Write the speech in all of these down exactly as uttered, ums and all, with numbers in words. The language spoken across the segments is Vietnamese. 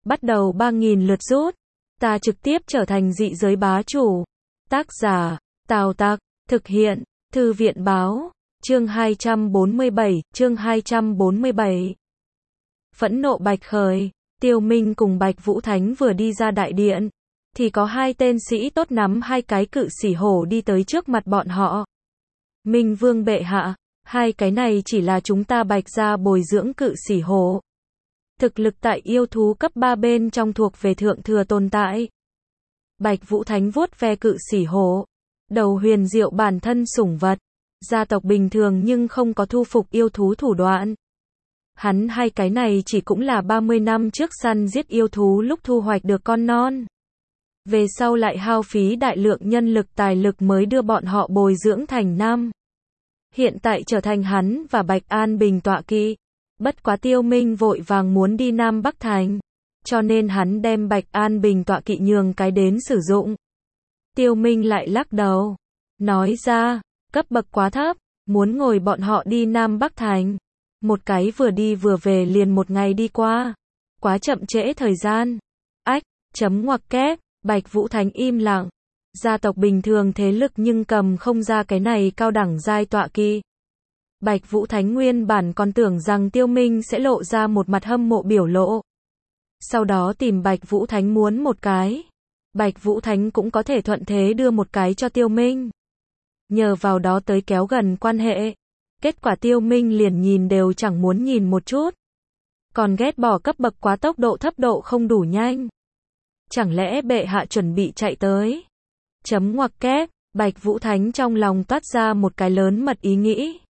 bắt đầu ba nghìn lượt rút. Ta trực tiếp trở thành dị giới bá chủ. Tác giả, Tào Tặc, thực hiện, Thư viện báo, chương hai trăm bốn mươi bảy, chương hai trăm bốn mươi bảy. Phẫn nộ bạch khởi, Tiêu Minh cùng Bạch Vũ Thánh vừa đi ra đại điện, thì có hai tên sĩ tốt nắm hai cái cự xỉ hổ đi tới trước mặt bọn họ. Minh Vương bệ hạ, hai cái này chỉ là chúng ta Bạch gia bồi dưỡng cự xỉ hổ. Thực lực tại yêu thú cấp ba bên trong thuộc về thượng thừa tồn tại. Bạch Vũ Thánh vuốt ve cự xỉ hổ, đầu huyền diệu bản thân sủng vật, gia tộc bình thường nhưng không có thu phục yêu thú thủ đoạn. Hắn hai cái này chỉ cũng là ba mươi năm trước săn giết yêu thú lúc thu hoạch được con non. Về sau lại hao phí đại lượng nhân lực tài lực mới đưa bọn họ bồi dưỡng thành nam. Hiện tại trở thành hắn và Bạch An Bình tọa kỵ. Bất quá Tiêu Minh vội vàng muốn đi Nam Bắc Thành, cho nên hắn đem Bạch An Bình tọa kỵ nhường cái đến sử dụng. Tiêu Minh lại lắc đầu, nói ra, cấp bậc quá thấp, muốn ngồi bọn họ đi Nam Bắc Thành. Một cái vừa đi vừa về liền một ngày đi qua, quá chậm trễ thời gian. Ách, chấm ngoặc kép, Bạch Vũ Thánh im lặng. Gia tộc bình thường thế lực nhưng cầm không ra cái này cao đẳng giai tọa kỵ. Bạch Vũ Thánh nguyên bản còn tưởng rằng Tiêu Minh sẽ lộ ra một mặt hâm mộ biểu lộ. Sau đó tìm Bạch Vũ Thánh muốn một cái. Bạch Vũ Thánh cũng có thể thuận thế đưa một cái cho Tiêu Minh. Nhờ vào đó tới kéo gần quan hệ. Kết quả Tiêu Minh liền nhìn đều chẳng muốn nhìn một chút. Còn ghét bỏ cấp bậc quá tốc độ thấp độ không đủ nhanh. Chẳng lẽ bệ hạ chuẩn bị chạy tới? Chấm ngoặc kép, Bạch Vũ Thánh trong lòng toát ra một cái lớn mật ý nghĩ.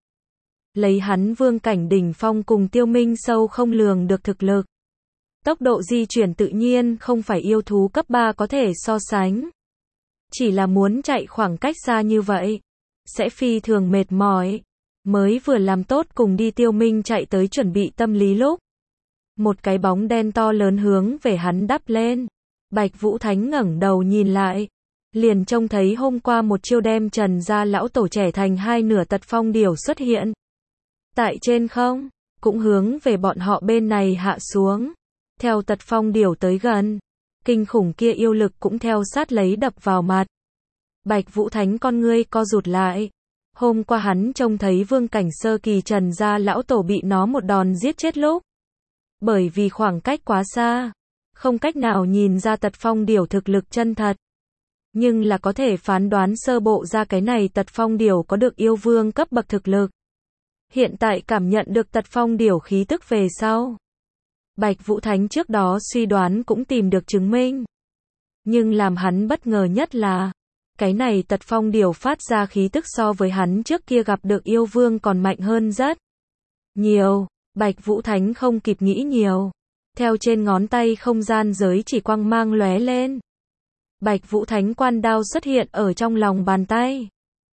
Lấy hắn vương cảnh đỉnh phong cùng Tiêu Minh sâu không lường được thực lực. Tốc độ di chuyển tự nhiên không phải yêu thú cấp ba có thể so sánh. Chỉ là muốn chạy khoảng cách xa như vậy, sẽ phi thường mệt mỏi. Mới vừa làm tốt cùng đi Tiêu Minh chạy tới chuẩn bị tâm lý lúc. Một cái bóng đen to lớn hướng về hắn đắp lên. Bạch Vũ Thánh ngẩng đầu nhìn lại. Liền trông thấy hôm qua một chiêu đem Trần gia lão tổ trẻ thành hai nửa Tật Phong Điểu xuất hiện. Tại trên không, cũng hướng về bọn họ bên này hạ xuống. Theo Tật Phong Điểu tới gần, kinh khủng kia yêu lực cũng theo sát lấy đập vào mặt. Bạch Vũ Thánh con ngươi co rụt lại. Hôm qua hắn trông thấy vương cảnh sơ kỳ Trần gia lão tổ bị nó một đòn giết chết lúc. Bởi vì khoảng cách quá xa, không cách nào nhìn ra Tật Phong Điểu thực lực chân thật. Nhưng là có thể phán đoán sơ bộ ra cái này Tật Phong Điểu có được yêu vương cấp bậc thực lực. Hiện tại cảm nhận được Tật Phong Điểu khí tức về sau. Bạch Vũ Thánh trước đó suy đoán cũng tìm được chứng minh. Nhưng làm hắn bất ngờ nhất là, cái này Tật Phong Điểu phát ra khí tức so với hắn trước kia gặp được yêu vương còn mạnh hơn rất nhiều. Bạch Vũ Thánh không kịp nghĩ nhiều. Theo trên ngón tay không gian giới chỉ quang mang lóe lên. Bạch Vũ Thánh quan đao xuất hiện ở trong lòng bàn tay.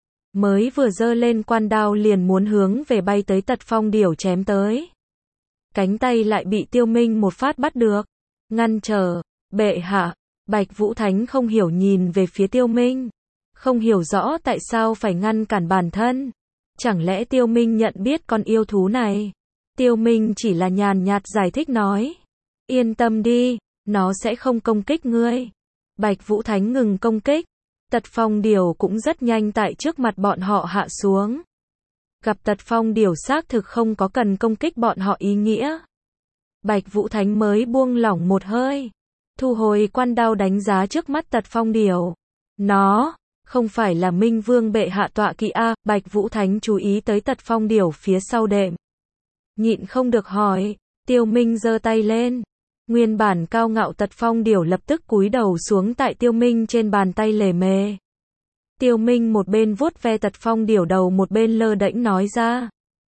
Mới vừa giơ lên quan đao liền muốn hướng về bay tới Tật Phong Điểu chém tới. Cánh tay lại bị Tiêu Minh một phát bắt được. Ngăn trở, bệ hạ. Bạch Vũ Thánh không hiểu nhìn về phía Tiêu Minh. Không hiểu rõ tại sao phải ngăn cản bản thân. Chẳng lẽ Tiêu Minh nhận biết con yêu thú này? Tiêu Minh chỉ là nhàn nhạt giải thích nói. Yên tâm đi, nó sẽ không công kích ngươi. Bạch Vũ Thánh ngừng công kích. Tật Phong Điểu cũng rất nhanh tại trước mặt bọn họ hạ xuống. Gặp Tật Phong Điểu xác thực không có cần công kích bọn họ ý nghĩa. Bạch Vũ Thánh mới buông lỏng một hơi. Thu hồi quan đao đánh giá trước mắt Tật Phong Điểu. Nó, không phải là Minh Vương bệ hạ tọa kỵ a? Bạch Vũ Thánh chú ý tới Tật Phong Điểu phía sau đệm. Nhịn không được hỏi. Tiêu Minh giơ tay lên. Nguyên bản cao ngạo Tật Phong Điểu lập tức cúi đầu xuống tại Tiêu Minh trên bàn tay lề mề. Tiêu Minh một bên vuốt ve Tật Phong Điểu đầu một bên lơ đễnh nói ra.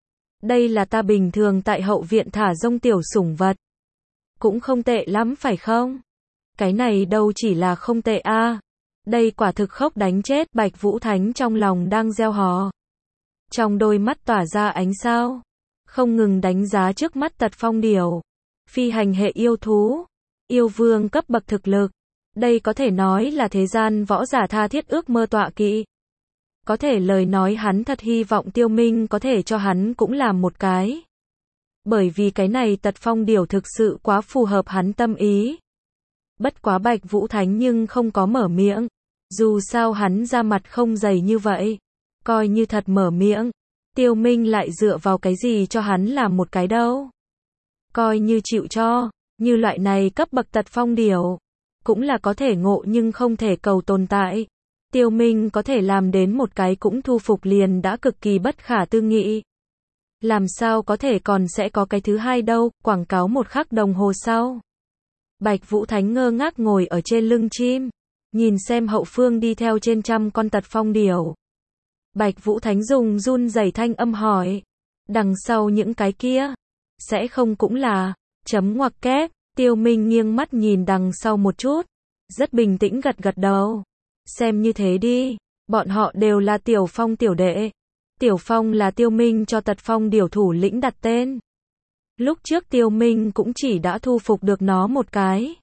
Đây là ta bình thường tại hậu viện thả rông tiểu sủng vật. Cũng không tệ lắm phải không? Cái này đâu chỉ là không tệ a. À. Đây quả thực khốc đánh chết. Bạch Vũ Thánh trong lòng đang gieo hò. Trong đôi mắt tỏa ra ánh sao. Không ngừng đánh giá trước mắt Tật Phong Điểu. Phi hành hệ yêu thú. Yêu vương cấp bậc thực lực. Đây có thể nói là thế gian võ giả tha thiết ước mơ tọa kỵ. Có thể lời nói hắn thật hy vọng Tiêu Minh có thể cho hắn cũng làm một cái. Bởi vì cái này Tật Phong Điểu thực sự quá phù hợp hắn tâm ý. Bất quá Bạch Vũ Thánh nhưng không có mở miệng. Dù sao hắn ra mặt không dày như vậy. Coi như thật mở miệng. Tiêu Minh lại dựa vào cái gì cho hắn làm một cái đâu. Coi như chịu cho. Như loại này cấp bậc tật phong điểu. Cũng là có thể ngộ nhưng không thể cầu tồn tại. Tiêu Minh có thể làm đến một cái cũng thu phục liền đã cực kỳ bất khả tư nghị. Làm sao có thể còn sẽ có cái thứ hai đâu, quảng cáo một khắc đồng hồ sau. Bạch Vũ Thánh ngơ ngác ngồi ở trên lưng chim, nhìn xem hậu phương đi theo trên trăm con tật phong điểu. Bạch Vũ Thánh dùng run rẩy thanh âm hỏi, đằng sau những cái kia, sẽ không cũng là, chấm ngoặc kép, Tiêu Minh nghiêng mắt nhìn đằng sau một chút, rất bình tĩnh gật gật đầu. Xem như thế đi, bọn họ đều là Tiểu Phong tiểu đệ. Tiểu Phong là Tiêu Minh cho tật phong điểu thủ lĩnh đặt tên. Lúc trước Tiêu Minh cũng chỉ đã thu phục được nó một cái.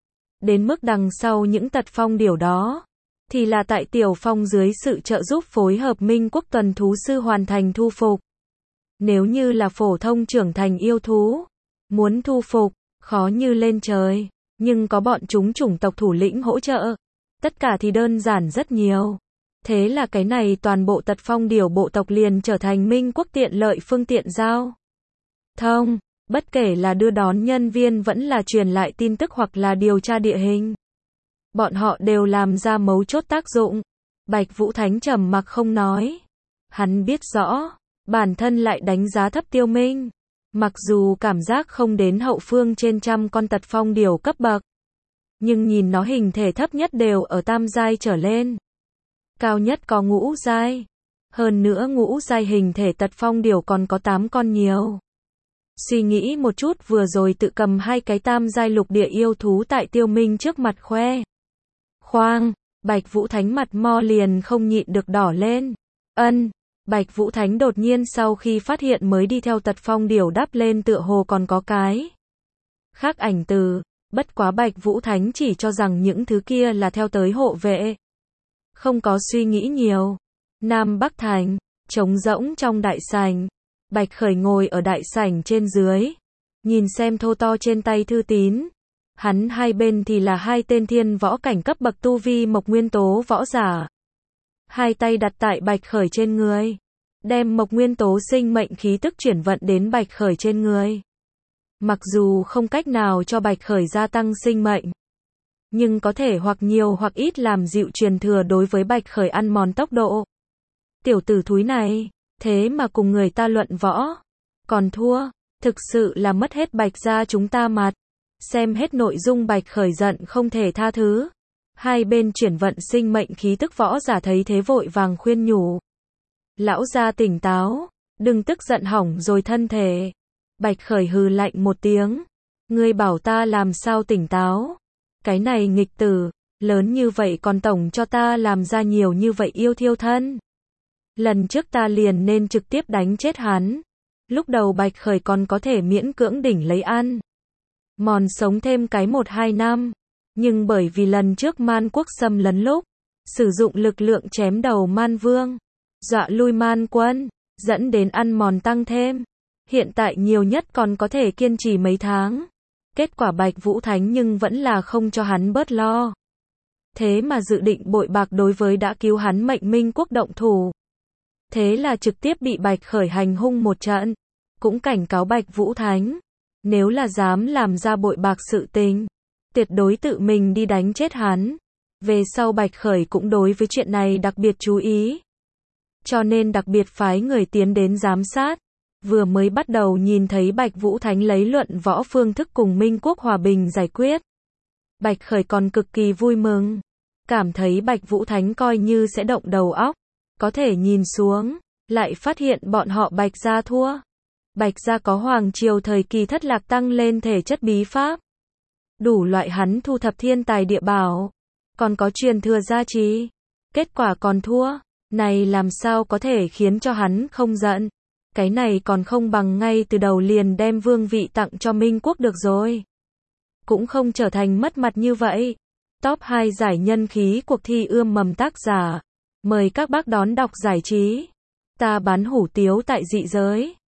Đến mức đằng sau những tật phong điểu đó, thì là tại Tiểu Phong dưới sự trợ giúp phối hợp Minh Quốc tuần thú sư hoàn thành thu phục. Nếu như là phổ thông trưởng thành yêu thú, muốn thu phục, khó như lên trời, nhưng có bọn chúng chủng tộc thủ lĩnh hỗ trợ, tất cả thì đơn giản rất nhiều. Thế là cái này toàn bộ tật phong điểu bộ tộc liền trở thành Minh Quốc tiện lợi phương tiện giao thông, bất kể là đưa đón nhân viên vẫn là truyền lại tin tức hoặc là điều tra địa hình. Bọn họ đều làm ra mấu chốt tác dụng. Bạch Vũ Thánh trầm mặc không nói. Hắn biết rõ, bản thân lại đánh giá thấp Tiêu Minh. Mặc dù cảm giác không đến hậu phương trên trăm con tật phong điểu cấp bậc, nhưng nhìn nó hình thể thấp nhất đều ở tam giai trở lên. Cao nhất có ngũ giai. Hơn nữa ngũ giai hình thể tật phong điểu còn có tám con nhiều. Suy nghĩ một chút vừa rồi tự cầm hai cái tam giai lục địa yêu thú tại Tiêu Minh trước mặt khoe. Khoang, Bạch Vũ Thánh mặt mo liền không nhịn được đỏ lên. Ân, Bạch Vũ Thánh đột nhiên sau khi phát hiện mới đi theo tật phong điểu đắp lên tựa hồ còn có cái khác ảnh từ. Bất quá Bạch Vũ Thánh chỉ cho rằng những thứ kia là theo tới hộ vệ. Không có suy nghĩ nhiều. Nam Bắc Thành, trống rỗng trong đại sảnh. Bạch Khởi ngồi ở đại sảnh trên dưới, nhìn xem thô to trên tay thư tín. Hắn hai bên thì là hai tên thiên võ cảnh cấp bậc tu vi mộc nguyên tố võ giả. Hai tay đặt tại Bạch Khởi trên người, đem mộc nguyên tố sinh mệnh khí tức chuyển vận đến Bạch Khởi trên người. Mặc dù không cách nào cho Bạch Khởi gia tăng sinh mệnh, nhưng có thể hoặc nhiều hoặc ít làm dịu truyền thừa đối với Bạch Khởi ăn mòn tốc độ. Tiểu tử thúi này, thế mà cùng người ta luận võ, còn thua, thực sự là mất hết Bạch gia chúng ta mặt. Xem hết nội dung Bạch Khởi giận không thể tha thứ. Hai bên chuyển vận sinh mệnh khí tức võ giả thấy thế vội vàng khuyên nhủ. Lão gia tỉnh táo, đừng tức giận hỏng rồi thân thể. Bạch Khởi hừ lạnh một tiếng. Ngươi bảo ta làm sao tỉnh táo? Cái này nghịch tử, lớn như vậy còn tổng cho ta làm ra nhiều như vậy yêu thiêu thân. Lần trước ta liền nên trực tiếp đánh chết hắn. Lúc đầu Bạch Khởi còn có thể miễn cưỡng đỉnh lấy ăn mòn sống thêm cái một hai năm. Nhưng bởi vì lần trước Man Quốc xâm lấn lúc, sử dụng lực lượng chém đầu Man Vương, dọa lui Man quân, dẫn đến ăn mòn tăng thêm. Hiện tại nhiều nhất còn có thể kiên trì mấy tháng. Kết quả Bạch Vũ Thánh nhưng vẫn là không cho hắn bớt lo. Thế mà dự định bội bạc đối với đã cứu hắn mệnh Minh Quốc động thủ. Thế là trực tiếp bị Bạch Khởi hành hung một trận. Cũng cảnh cáo Bạch Vũ Thánh, nếu là dám làm ra bội bạc sự tình, tuyệt đối tự mình đi đánh chết hắn. Về sau Bạch Khởi cũng đối với chuyện này đặc biệt chú ý. Cho nên đặc biệt phái người tiến đến giám sát. Vừa mới bắt đầu nhìn thấy Bạch Vũ Thánh lấy luận võ phương thức cùng Minh Quốc hòa bình giải quyết. Bạch Khởi còn cực kỳ vui mừng. Cảm thấy Bạch Vũ Thánh coi như sẽ động đầu óc. Có thể nhìn xuống, lại phát hiện bọn họ Bạch gia thua. Bạch gia có hoàng triều thời kỳ thất lạc tăng lên thể chất bí pháp. Đủ loại hắn thu thập thiên tài địa bảo. Còn có truyền thừa gia trì. Kết quả còn thua. Này làm sao có thể khiến cho hắn không giận. Cái này còn không bằng ngay từ đầu liền đem vương vị tặng cho Minh Quốc được rồi. Cũng không trở thành mất mặt như vậy. Top hai giải nhân khí cuộc thi ươm mầm tác giả. Mời các bác đón đọc giải trí. Ta bán hủ tiếu tại dị giới.